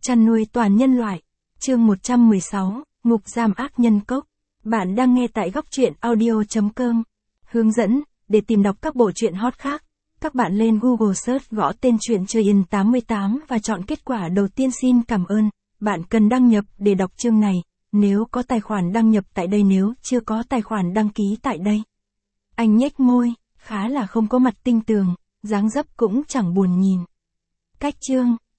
chăn nuôi toàn nhân loại. Chương 116, Ngục giam ác nhân cốc. Bạn đang nghe tại góc truyện audio.com. Hướng dẫn, để tìm đọc các bộ truyện hot khác, các bạn lên Google Search gõ tên truyện Chơi In 88 và chọn kết quả đầu tiên. Xin cảm ơn. Bạn cần đăng nhập để đọc chương này, nếu có tài khoản đăng nhập tại đây, nếu chưa có tài khoản đăng ký tại đây. Anh nhếch môi, khá là không có mặt tinh tường, dáng dấp cũng chẳng buồn nhìn. Cách chương.